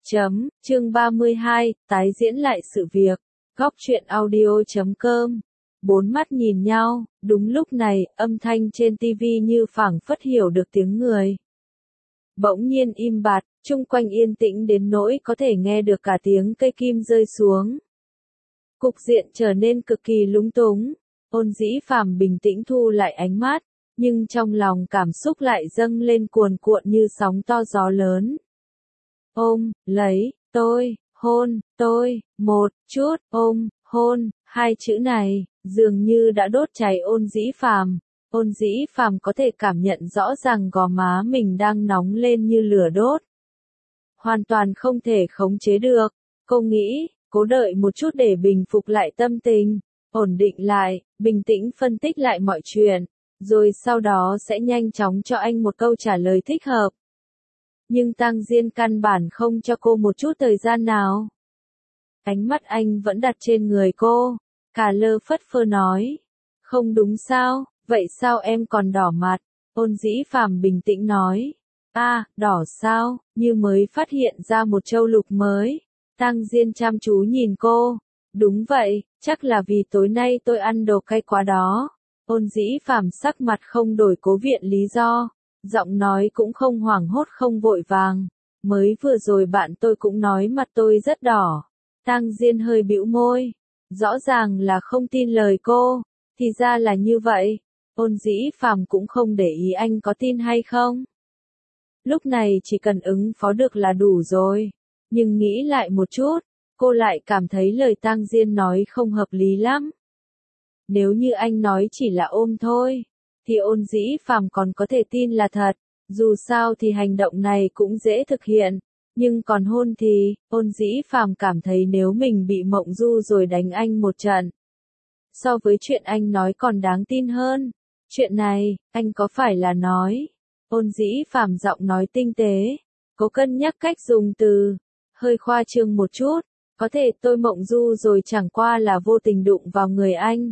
Chương 32, tái diễn lại sự việc. Góc truyện audio.com. Bốn mắt nhìn nhau, đúng lúc này, âm thanh trên tivi như phảng phất hiểu được tiếng người. Bỗng nhiên im bặt, chung quanh yên tĩnh đến nỗi có thể nghe được cả tiếng cây kim rơi xuống. Cục diện trở nên cực kỳ lúng túng. Ôn Dĩ Phàm bình tĩnh thu lại ánh mắt, nhưng trong lòng cảm xúc lại dâng lên cuồn cuộn như sóng to gió lớn. Ôm, lấy, tôi, hôn, tôi, một chút, ôm, hôn, hai chữ này, dường như đã đốt cháy Ôn Dĩ Phàm. Ôn Dĩ Phàm có thể cảm nhận rõ ràng gò má mình đang nóng lên như lửa đốt. Hoàn toàn không thể khống chế được. Cô nghĩ, cố đợi một chút để bình phục lại tâm tình, ổn định lại, bình tĩnh phân tích lại mọi chuyện, rồi sau đó sẽ nhanh chóng cho anh một câu trả lời thích hợp. Nhưng Tang Diên căn bản không cho cô một chút thời gian nào. Ánh mắt anh vẫn đặt trên người cô, cả lơ phất phơ nói. Không đúng sao, vậy sao em còn đỏ mặt? Ôn Dĩ Phàm bình tĩnh nói. Đỏ sao, như mới phát hiện ra một châu lục mới. Tang Diên chăm chú nhìn cô. Đúng vậy, chắc là vì tối nay tôi ăn đồ cay quá đó. Ôn Dĩ Phàm sắc mặt không đổi cố viện lý do. Giọng nói cũng không hoảng hốt không vội vàng. Mới vừa rồi bạn tôi cũng nói mặt tôi rất đỏ. Tang Diên hơi bĩu môi. Rõ ràng là không tin lời cô. Thì ra là như vậy. Ôn Dĩ Phàm cũng không để ý anh có tin hay không. Lúc này chỉ cần ứng phó được là đủ rồi. Nhưng nghĩ lại một chút, cô lại cảm thấy lời Tang Diên nói không hợp lý lắm. Nếu như anh nói chỉ là ôm thôi, thì Ôn Dĩ Phàm còn có thể tin là thật, dù sao thì hành động này cũng dễ thực hiện, nhưng còn hôn thì, Ôn Dĩ Phàm cảm thấy nếu mình bị mộng du rồi đánh anh một trận. So với chuyện anh nói còn đáng tin hơn. Chuyện này, anh có phải là nói? Ôn Dĩ Phàm giọng nói tinh tế, cố cân nhắc cách dùng từ, hơi khoa trương một chút, có thể tôi mộng du rồi chẳng qua là vô tình đụng vào người anh.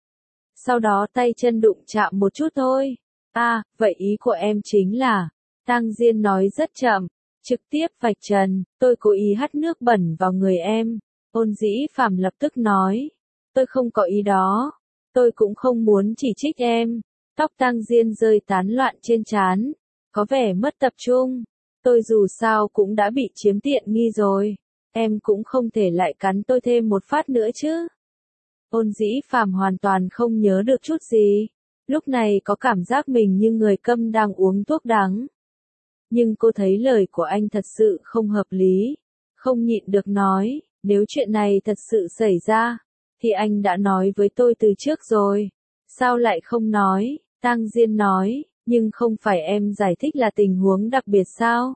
Sau đó tay chân đụng chạm một chút thôi. Vậy ý của em chính là, Tang Diên nói rất chậm, trực tiếp vạch trần, tôi cố ý hắt nước bẩn vào người em. Ôn Dĩ Phàm lập tức nói, tôi không có ý đó, tôi cũng không muốn chỉ trích em. Tóc Tang Diên rơi tán loạn trên trán, có vẻ mất tập trung. Tôi dù sao cũng đã bị chiếm tiện nghi rồi, em cũng không thể lại cắn tôi thêm một phát nữa chứ. Ôn Dĩ Phàm hoàn toàn không nhớ được chút gì, lúc này có cảm giác mình như người câm đang uống thuốc đắng. Nhưng cô thấy lời của anh thật sự không hợp lý, không nhịn được nói, nếu chuyện này thật sự xảy ra, thì anh đã nói với tôi từ trước rồi, sao lại không nói? Tang Diên nói, nhưng không phải em giải thích là tình huống đặc biệt sao?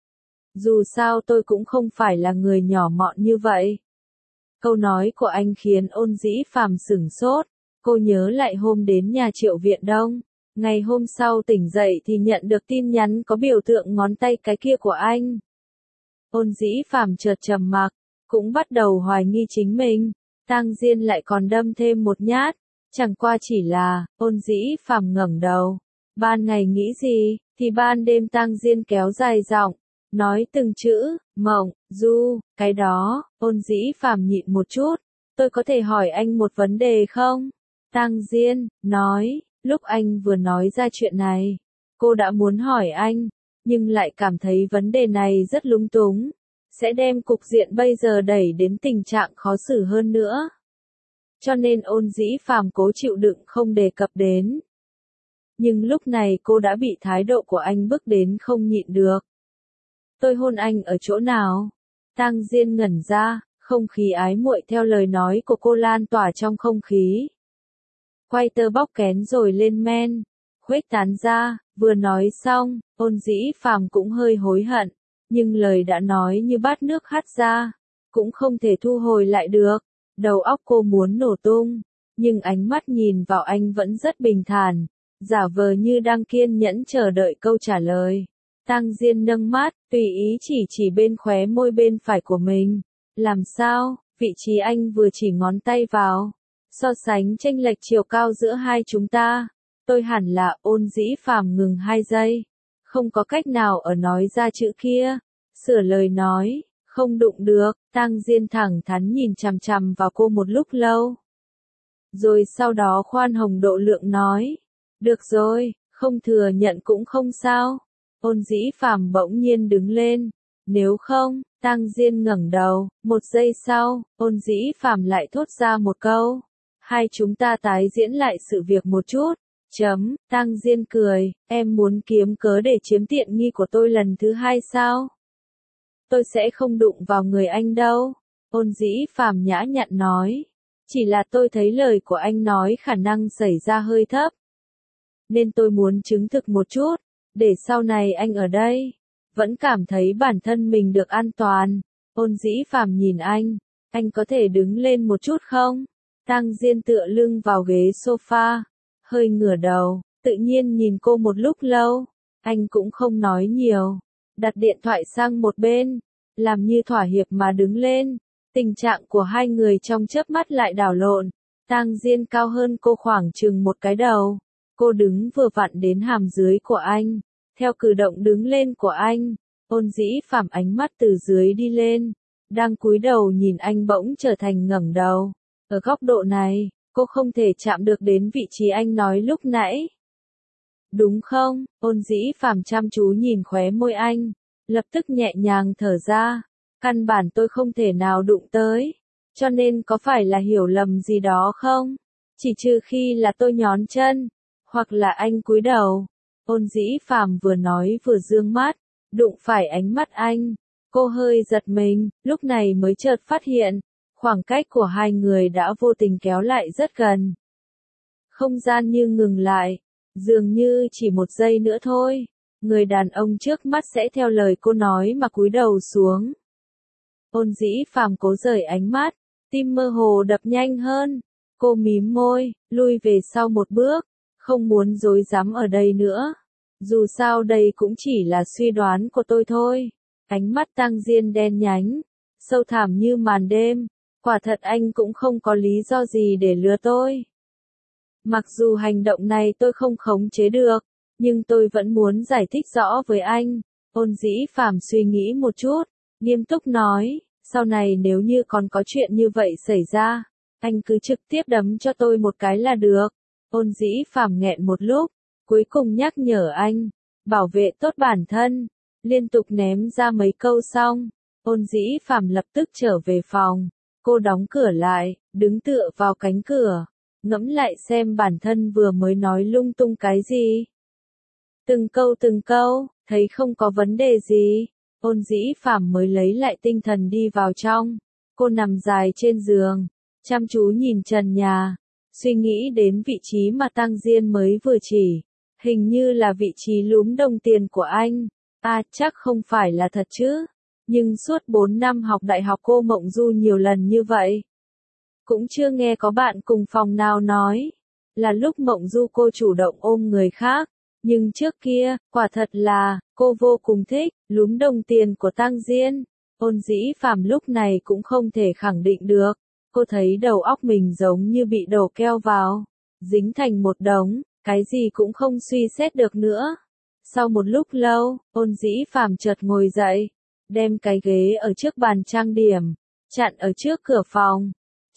Dù sao tôi cũng không phải là người nhỏ mọn như vậy. Câu nói của anh khiến Ôn Dĩ Phàm sửng sốt, cô nhớ lại hôm đến nhà Triệu Viện Đông. Ngày hôm sau tỉnh dậy thì nhận được tin nhắn có biểu tượng ngón tay cái kia của anh. Ôn Dĩ Phàm chợt trầm mặc, cũng bắt đầu hoài nghi chính mình. Tang Diên lại còn đâm thêm một nhát. Chẳng qua chỉ là, Ôn Dĩ Phàm ngẩng đầu. Ban ngày nghĩ gì, thì ban đêm Tang Diên kéo dài giọng, nói từng chữ, mộng, du, cái đó. Ôn Dĩ Phàm nhịn một chút, tôi có thể hỏi anh một vấn đề không? Tang Diên, nói, lúc anh vừa nói ra chuyện này, cô đã muốn hỏi anh, nhưng lại cảm thấy vấn đề này rất lung túng, sẽ đem cục diện bây giờ đẩy đến tình trạng khó xử hơn nữa. Cho nên Ôn Dĩ Phàm cố chịu đựng không đề cập đến. Nhưng lúc này cô đã bị thái độ của anh bức đến không nhịn được. Tôi hôn anh ở chỗ nào? Tang Diên ngẩn ra, không khí ái muội theo lời nói của cô lan tỏa trong không khí. Quay tơ bóc kén rồi lên men, khuếch tán ra, vừa nói xong, Ôn Dĩ Phàm cũng hơi hối hận, nhưng lời đã nói như bát nước hắt ra, cũng không thể thu hồi lại được. Đầu óc cô muốn nổ tung, nhưng ánh mắt nhìn vào anh vẫn rất bình thản, giả vờ như đang kiên nhẫn chờ đợi câu trả lời. Tang Diên nâng mắt, tùy ý chỉ bên khóe môi bên phải của mình. Làm sao, vị trí anh vừa chỉ ngón tay vào. So sánh chênh lệch chiều cao giữa hai chúng ta, tôi hẳn là. Ôn Dĩ Phàm ngừng 2 giây. Không có cách nào ở nói ra chữ kia. Sửa lời nói, Không đụng được, Tang Diên thẳng thắn nhìn chằm chằm vào cô một lúc lâu. Rồi sau đó khoan hồng độ lượng nói. Được rồi, không thừa nhận cũng không sao. Ôn Dĩ Phàm bỗng nhiên đứng lên. Nếu không, Tang Diên ngẩng đầu, một giây sau, Ôn Dĩ Phàm lại thốt ra một câu. Hai chúng ta tái diễn lại sự việc một chút. Tang Diên cười, em muốn kiếm cớ để chiếm tiện nghi của tôi lần thứ hai sao? Tôi sẽ không đụng vào người anh đâu. Ôn Dĩ Phàm nhã nhặn nói. Chỉ là tôi thấy lời của anh nói khả năng xảy ra hơi thấp. Nên tôi muốn chứng thực một chút, để sau này anh ở đây, vẫn cảm thấy bản thân mình được an toàn. Ôn Dĩ Phàm nhìn anh có thể đứng lên một chút không? Tang Diên tựa lưng vào ghế sofa, hơi ngửa đầu, tự nhiên nhìn cô một lúc lâu. Anh cũng không nói nhiều, đặt điện thoại sang một bên, làm như thỏa hiệp mà đứng lên. Tình trạng của hai người trong chớp mắt lại đảo lộn. Tang Diên cao hơn cô khoảng chừng một cái đầu. Cô đứng vừa vặn đến hàm dưới của anh. Theo cử động đứng lên của anh, Ôn Dĩ Phàm ánh mắt từ dưới đi lên, đang cúi đầu nhìn anh bỗng trở thành ngẩng đầu. Ở góc độ này, cô không thể chạm được đến vị trí anh nói lúc nãy. Đúng không? Ôn Dĩ Phàm chăm chú nhìn khóe môi anh, lập tức nhẹ nhàng thở ra. Căn bản tôi không thể nào đụng tới, cho nên có phải là hiểu lầm gì đó không? Chỉ trừ khi là tôi nhón chân, hoặc là anh cúi đầu. Ôn Dĩ Phàm vừa nói vừa dương mắt, đụng phải ánh mắt anh. Cô hơi giật mình, lúc này mới chợt phát hiện, khoảng cách của hai người đã vô tình kéo lại rất gần. Không gian như ngừng lại, dường như chỉ một giây nữa thôi, người đàn ông trước mắt sẽ theo lời cô nói mà cúi đầu xuống. Ôn Dĩ Phàm cố rời ánh mắt, tim mơ hồ đập nhanh hơn. Cô mím môi, lui về sau một bước, không muốn rối rắm ở đây nữa. Dù sao đây cũng chỉ là suy đoán của tôi thôi. Ánh mắt Tang Diên đen nhánh, sâu thẳm như màn đêm. Quả thật anh cũng không có lý do gì để lừa tôi. Mặc dù hành động này tôi không khống chế được, nhưng tôi vẫn muốn giải thích rõ với anh. Ôn Dĩ Phàm suy nghĩ một chút, nghiêm túc nói, sau này nếu như còn có chuyện như vậy xảy ra, anh cứ trực tiếp đấm cho tôi một cái là được. Ôn Dĩ Phàm nghẹn một lúc, cuối cùng nhắc nhở anh, bảo vệ tốt bản thân, liên tục ném ra mấy câu xong, Ôn Dĩ Phàm lập tức trở về phòng. Cô đóng cửa lại, đứng tựa vào cánh cửa, ngẫm lại xem bản thân vừa mới nói lung tung cái gì. Từng câu, thấy không có vấn đề gì, Ôn Dĩ Phàm mới lấy lại tinh thần đi vào trong. Cô nằm dài trên giường, chăm chú nhìn trần nhà, suy nghĩ đến vị trí mà Tang Diên mới vừa chỉ, hình như là vị trí lúm đồng tiền của anh. Chắc không phải là thật chứ. Nhưng suốt 4 năm học đại học cô mộng du nhiều lần như vậy. Cũng chưa nghe có bạn cùng phòng nào nói là lúc mộng du cô chủ động ôm người khác. Nhưng trước kia, quả thật là, cô vô cùng thích, lúm đồng tiền của Tang Diên. Ôn Dĩ Phàm lúc này cũng không thể khẳng định được. Cô thấy đầu óc mình giống như bị đổ keo vào, dính thành một đống, cái gì cũng không suy xét được nữa. Sau một lúc lâu, Ôn Dĩ Phàm chợt ngồi dậy, đem cái ghế ở trước bàn trang điểm, chặn ở trước cửa phòng.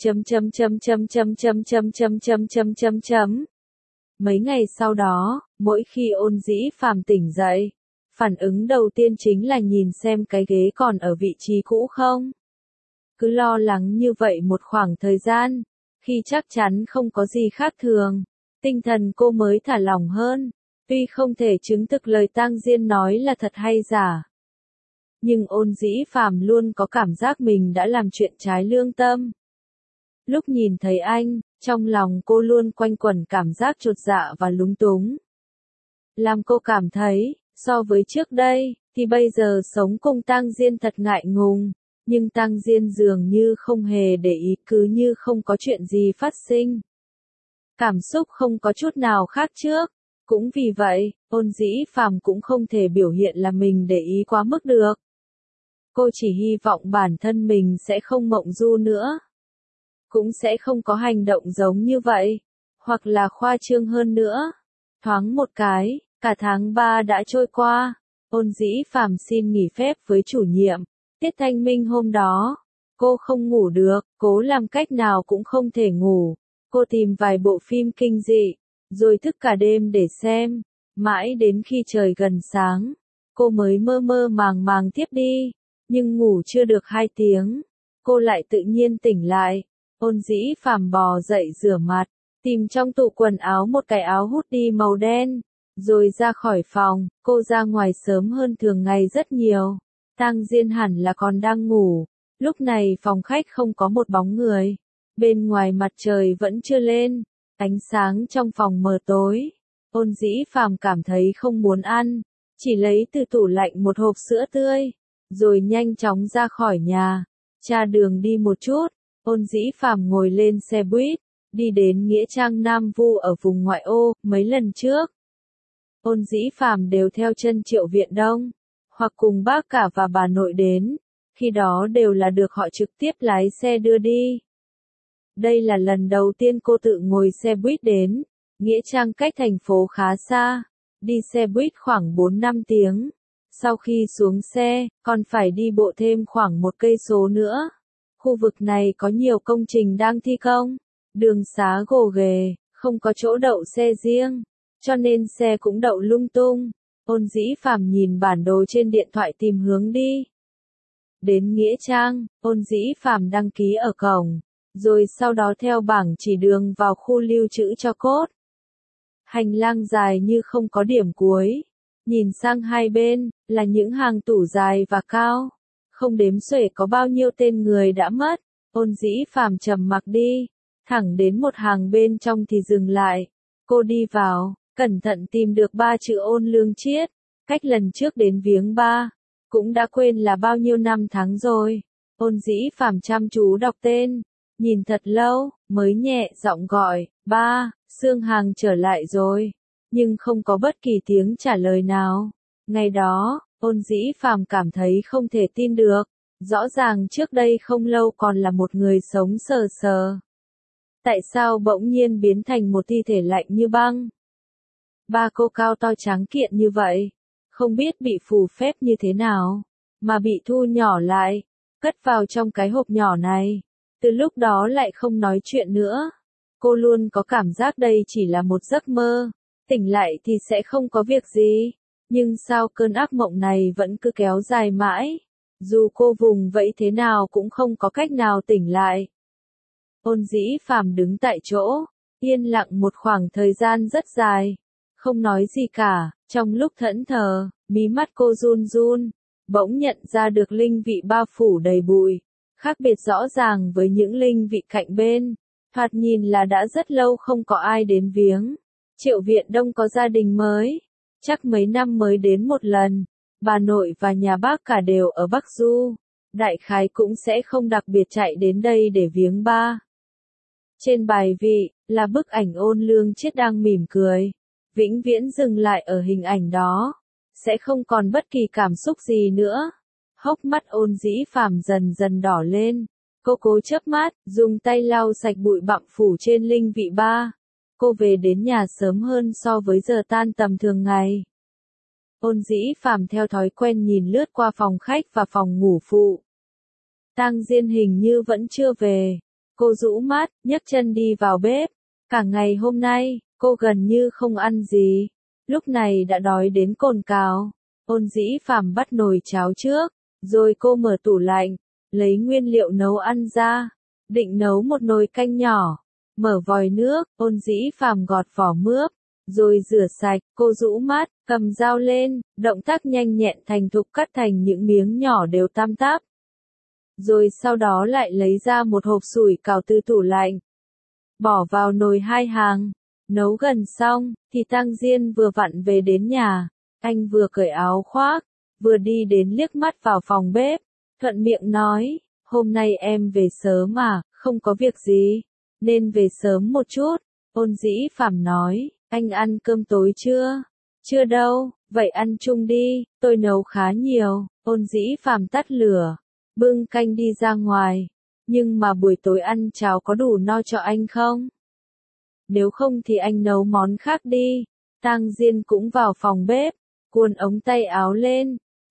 Mấy ngày sau đó, mỗi khi Ôn Dĩ Phàm tỉnh dậy, phản ứng đầu tiên chính là nhìn xem cái ghế còn ở vị trí cũ không. Cứ lo lắng như vậy một khoảng thời gian, khi chắc chắn không có gì khác thường, tinh thần cô mới thả lỏng hơn. Tuy không thể chứng thực lời Tang Diên nói là thật hay giả, nhưng Ôn Dĩ Phàm luôn có cảm giác mình đã làm chuyện trái lương tâm. Lúc nhìn thấy anh, trong lòng cô luôn quanh quẩn cảm giác chột dạ và lúng túng. Làm cô cảm thấy, so với trước đây, thì bây giờ sống cùng Tang Diên thật ngại ngùng. Nhưng Tang Diên dường như không hề để ý, cứ như không có chuyện gì phát sinh. Cảm xúc không có chút nào khác trước. Cũng vì vậy, Ôn Dĩ Phàm cũng không thể biểu hiện là mình để ý quá mức được. Cô chỉ hy vọng bản thân mình sẽ không mộng du nữa. Cũng sẽ không có hành động giống như vậy. Hoặc là khoa trương hơn nữa. Thoáng một cái, cả tháng 3 đã trôi qua. Ôn Dĩ Phàm xin nghỉ phép với chủ nhiệm. Tiết Thanh Minh hôm đó, cô không ngủ được, cố làm cách nào cũng không thể ngủ. Cô tìm vài bộ phim kinh dị, rồi thức cả đêm để xem. Mãi đến khi trời gần sáng, cô mới mơ mơ màng màng thiếp đi. Nhưng ngủ chưa được 2 tiếng, cô lại tự nhiên tỉnh lại. Ôn Dĩ Phàm bò dậy rửa mặt, tìm trong tủ quần áo một cái áo hút đi màu đen, rồi ra khỏi phòng. Cô ra ngoài sớm hơn thường ngày rất nhiều. Tang Diên hẳn là còn đang ngủ. Lúc này phòng khách không có một bóng người. Bên ngoài mặt trời vẫn chưa lên, ánh sáng trong phòng mờ tối. Ôn Dĩ Phàm cảm thấy không muốn ăn, chỉ lấy từ tủ lạnh một hộp sữa tươi, rồi nhanh chóng ra khỏi nhà. Tra đường đi một chút, Ôn Dĩ Phàm ngồi lên xe buýt, đi đến Nghĩa Trang Nam Vu ở vùng ngoại ô. Mấy lần trước, Ôn Dĩ Phàm đều theo chân Triệu Viện Đông, hoặc cùng bác cả và bà nội đến, khi đó đều là được họ trực tiếp lái xe đưa đi. Đây là lần đầu tiên cô tự ngồi xe buýt đến. Nghĩa Trang cách thành phố khá xa, đi xe buýt khoảng 4-5 tiếng. Sau khi xuống xe, còn phải đi bộ thêm khoảng 1 cây số nữa. Khu vực này có nhiều công trình đang thi công, đường xá gồ ghề, không có chỗ đậu xe riêng, cho nên xe cũng đậu lung tung. Ôn Dĩ Phàm nhìn bản đồ trên điện thoại tìm hướng đi. Đến Nghĩa Trang, Ôn Dĩ Phàm đăng ký ở cổng, rồi sau đó theo bảng chỉ đường vào khu lưu trữ tro cốt. Hành lang dài như không có điểm cuối, nhìn sang hai bên là những hàng tủ dài và cao, không đếm xuể có bao nhiêu tên người đã mất. Ôn Dĩ Phàm trầm mặc đi, thẳng đến một hàng bên trong thì dừng lại. Cô đi vào, cẩn thận tìm được 3 chữ Ôn Lương Triết. Cách lần trước đến viếng ba, cũng đã quên là bao nhiêu năm tháng rồi. Ôn Dĩ Phàm chăm chú đọc tên, nhìn thật lâu, mới nhẹ giọng gọi, ba, Sương Hàng trở lại rồi. Nhưng không có bất kỳ tiếng trả lời nào. Ngày đó, Ôn Dĩ Phàm cảm thấy không thể tin được. Rõ ràng trước đây không lâu còn là một người sống sờ sờ. Tại sao bỗng nhiên biến thành một thi thể lạnh như băng? Ba cô cao to trắng kiện như vậy, không biết bị phù phép như thế nào, mà bị thu nhỏ lại, cất vào trong cái hộp nhỏ này. Từ lúc đó lại không nói chuyện nữa. Cô luôn có cảm giác đây chỉ là một giấc mơ, tỉnh lại thì sẽ không có việc gì. Nhưng sao cơn ác mộng này vẫn cứ kéo dài mãi? Dù cô vùng vẫy thế nào cũng không có cách nào tỉnh lại. Ôn Dĩ Phàm đứng tại chỗ, yên lặng một khoảng thời gian rất dài, không nói gì cả. Trong lúc thẫn thờ, mí mắt cô run run, bỗng nhận ra được linh vị bao phủ đầy bụi, khác biệt rõ ràng với những linh vị cạnh bên. Thoạt nhìn là đã rất lâu không có ai đến viếng. Triệu Viện Đông có gia đình mới, chắc mấy năm mới đến một lần. Bà nội và nhà bác cả đều ở Bắc Du, đại khái cũng sẽ không đặc biệt chạy đến đây để viếng ba. Trên bài vị, là bức ảnh Ôn Lương Triết đang mỉm cười, vĩnh viễn dừng lại ở hình ảnh đó, sẽ không còn bất kỳ cảm xúc gì nữa. Hốc mắt Ôn Dĩ Phàm dần dần đỏ lên, cô cố chớp mắt, dùng tay lau sạch bụi bặm phủ trên linh vị ba. Cô về đến nhà sớm hơn so với giờ tan tầm thường ngày. Ôn Dĩ Phàm theo thói quen nhìn lướt qua phòng khách và phòng ngủ phụ. Tang Diên hình như vẫn chưa về. Cô rũ mắt, nhấc chân đi vào bếp. Cả ngày hôm nay, cô gần như không ăn gì. Lúc này đã đói đến cồn cào. Ôn Dĩ Phàm bắt nồi cháo trước, rồi cô mở tủ lạnh, lấy nguyên liệu nấu ăn ra, định nấu một nồi canh nhỏ. Mở vòi nước, Ôn Dĩ Phàm gọt vỏ mướp, rồi rửa sạch. Cô rũ mắt, cầm dao lên, động tác nhanh nhẹn thành thục cắt thành những miếng nhỏ đều tăm tắp. Rồi sau đó lại lấy ra một hộp sủi cảo từ tủ lạnh, bỏ vào nồi 2 hàng. Nấu gần xong, thì Tang Diên vừa vặn về đến nhà. Anh vừa cởi áo khoác, vừa đi đến liếc mắt vào phòng bếp, thuận miệng nói, hôm nay em về sớm mà, không có việc gì, nên về sớm một chút. Ôn Dĩ Phàm nói, anh ăn cơm tối chưa? Chưa đâu, vậy ăn chung đi, tôi nấu khá nhiều. Ôn Dĩ Phàm tắt lửa, bưng canh đi ra ngoài. Nhưng mà buổi tối ăn cháo có đủ no cho anh không? Nếu không thì anh nấu món khác đi. Tang Diên cũng vào phòng bếp, cuốn ống tay áo lên,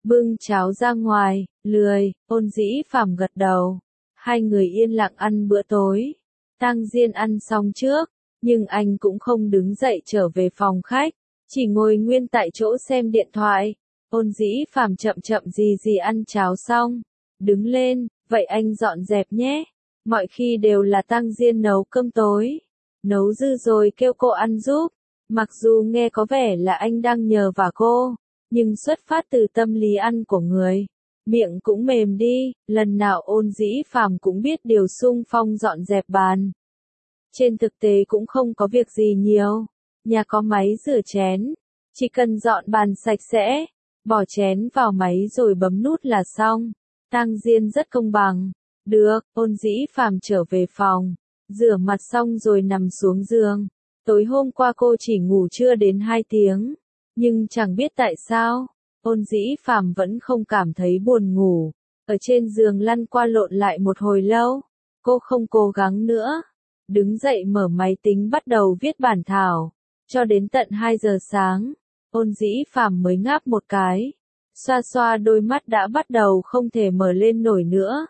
Bưng cháo ra ngoài, lười, Ôn Dĩ Phàm gật đầu. Hai người yên lặng ăn bữa tối. Tang Diên ăn xong trước, nhưng anh cũng không đứng dậy trở về phòng khách, chỉ ngồi nguyên tại chỗ xem điện thoại. Ôn Dĩ Phàm chậm chậm gì ăn cháo xong, đứng lên, vậy anh dọn dẹp nhé. Mọi khi đều là Tang Diên nấu cơm tối, nấu dư rồi kêu cô ăn giúp. Mặc dù nghe có vẻ là anh đang nhờ vả cô, nhưng xuất phát từ tâm lý ăn của người, miệng cũng mềm đi, lần nào Ôn Dĩ Phàm cũng biết điều xung phong dọn dẹp bàn. Trên thực tế cũng không có việc gì nhiều, nhà có máy rửa chén, chỉ cần dọn bàn sạch sẽ, bỏ chén vào máy rồi bấm nút là xong. Tang Diên rất công bằng. Được, Ôn Dĩ Phàm trở về phòng, rửa mặt xong rồi nằm xuống giường. Tối hôm qua cô chỉ ngủ chưa đến 2 tiếng, nhưng chẳng biết tại sao, Ôn Dĩ Phàm vẫn không cảm thấy buồn ngủ. Ở trên giường lăn qua lộn lại một hồi lâu, cô không cố gắng nữa. Đứng dậy mở máy tính bắt đầu viết bản thảo, cho đến tận 2 giờ sáng, Ôn Dĩ Phàm mới ngáp một cái, xoa xoa đôi mắt đã bắt đầu không thể mở lên nổi nữa.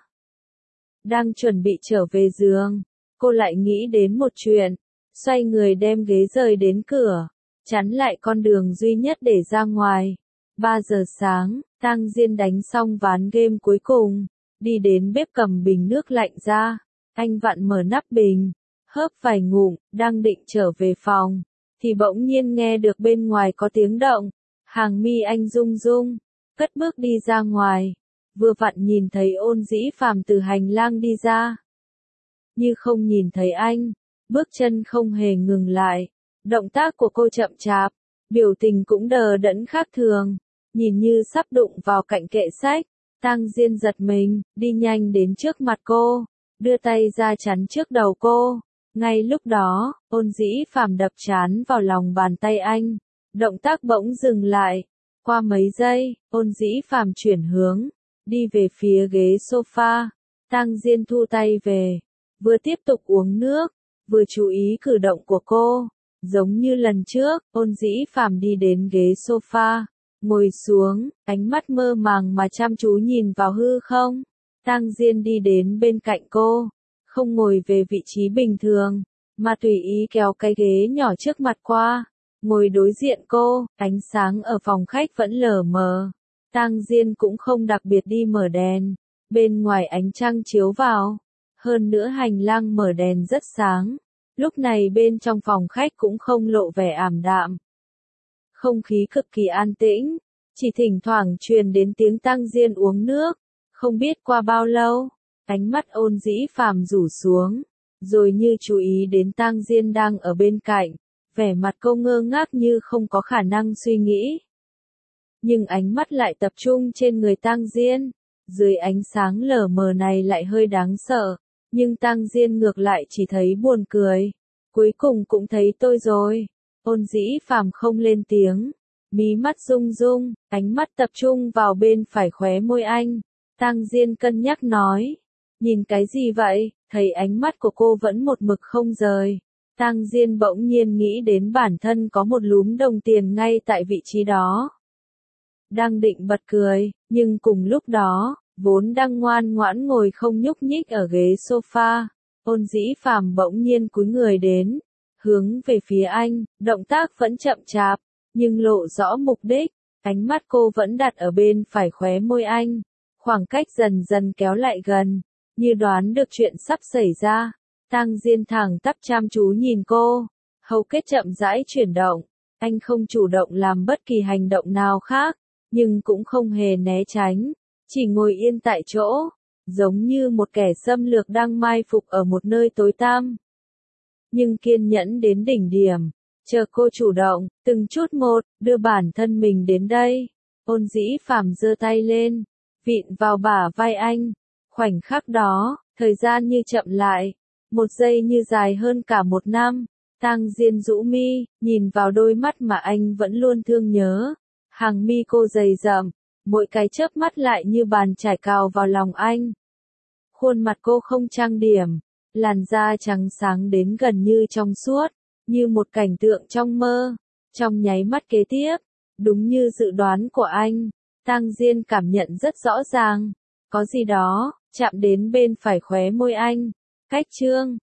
Đang chuẩn bị trở về giường, cô lại nghĩ đến một chuyện, xoay người đem ghế rời đến cửa, chắn lại con đường duy nhất để ra ngoài. 3 giờ sáng, Tang Diên đánh xong ván game cuối cùng, đi đến bếp cầm bình nước lạnh ra, anh vặn mở nắp bình, hớp vài ngụm, đang định trở về phòng, thì bỗng nhiên nghe được bên ngoài có tiếng động, hàng mi anh rung rung, cất bước đi ra ngoài, vừa vặn nhìn thấy Ôn Dĩ Phàm từ hành lang đi ra. Như không nhìn thấy anh, bước chân không hề ngừng lại, động tác của cô chậm chạp, biểu tình cũng đờ đẫn khác thường, nhìn như sắp đụng vào cạnh kệ sách. Tang Diên giật mình, đi nhanh đến trước mặt cô, đưa tay ra chắn trước đầu cô. Ngay lúc đó, Ôn Dĩ Phàm đập trán vào lòng bàn tay anh, động tác bỗng dừng lại. Qua mấy giây, Ôn Dĩ Phàm chuyển hướng, đi về phía ghế sofa. Tang Diên thu tay về, vừa tiếp tục uống nước, vừa chú ý cử động của cô. Giống như lần trước, Ôn Dĩ Phàm đi đến ghế sofa, ngồi xuống, ánh mắt mơ màng mà chăm chú nhìn vào hư không. Tang Diên đi đến bên cạnh cô, không ngồi về vị trí bình thường, mà tùy ý kéo cái ghế nhỏ trước mặt qua, ngồi đối diện cô. Ánh sáng ở phòng khách vẫn lờ mờ. Tang Diên cũng không đặc biệt đi mở đèn, bên ngoài ánh trăng chiếu vào, hơn nữa hành lang mở đèn rất sáng. Lúc này bên trong phòng khách cũng không lộ vẻ ảm đạm. Không khí cực kỳ an tĩnh, chỉ thỉnh thoảng truyền đến tiếng Tang Diên uống nước. Không biết qua bao lâu, ánh mắt Ôn Dĩ Phàm rủ xuống, rồi như chú ý đến Tang Diên đang ở bên cạnh, vẻ mặt cô ngơ ngác như không có khả năng suy nghĩ. Nhưng ánh mắt lại tập trung trên người Tang Diên, dưới ánh sáng lờ mờ này lại hơi đáng sợ, nhưng Tang Diên ngược lại chỉ thấy buồn cười. Cuối cùng cũng thấy tôi rồi. Ôn Dĩ Phàm không lên tiếng, mí mắt rung rung, ánh mắt tập trung vào bên phải khóe môi anh. Tang Diên cân nhắc nói, nhìn cái gì vậy? Thấy ánh mắt của cô vẫn một mực không rời. Tang Diên bỗng nhiên nghĩ đến bản thân có một lúm đồng tiền ngay tại vị trí đó. Đang định bật cười, nhưng cùng lúc đó, vốn đang ngoan ngoãn ngồi không nhúc nhích ở ghế sofa, Ôn Dĩ Phàm bỗng nhiên cúi người đến, hướng về phía anh, động tác vẫn chậm chạp, nhưng lộ rõ mục đích. Ánh mắt cô vẫn đặt ở bên phải khóe môi anh, khoảng cách dần dần kéo lại gần, như đoán được chuyện sắp xảy ra. Tang Diên thẳng tắp chăm chú nhìn cô, hầu kết chậm rãi chuyển động, anh không chủ động làm bất kỳ hành động nào khác, nhưng cũng không hề né tránh, chỉ ngồi yên tại chỗ, giống như một kẻ xâm lược đang mai phục ở một nơi tối tăm. Nhưng kiên nhẫn đến đỉnh điểm, chờ cô chủ động, từng chút một, đưa bản thân mình đến đây. Ôn Dĩ Phàm giơ tay lên, vịn vào bả vai anh. Khoảnh khắc đó, thời gian như chậm lại, một giây như dài hơn cả một năm. Tang Diên rũ mi, nhìn vào đôi mắt mà anh vẫn luôn thương nhớ. Hàng mi cô dày dặm, mỗi cái chớp mắt lại như bàn chải cào vào lòng anh. Khuôn mặt cô không trang điểm, làn da trắng sáng đến gần như trong suốt, như một cảnh tượng trong mơ. Trong nháy mắt kế tiếp, đúng như dự đoán của anh, Tang Diên cảm nhận rất rõ ràng. Có gì đó, chạm đến bên phải khóe môi anh. Cách Trương,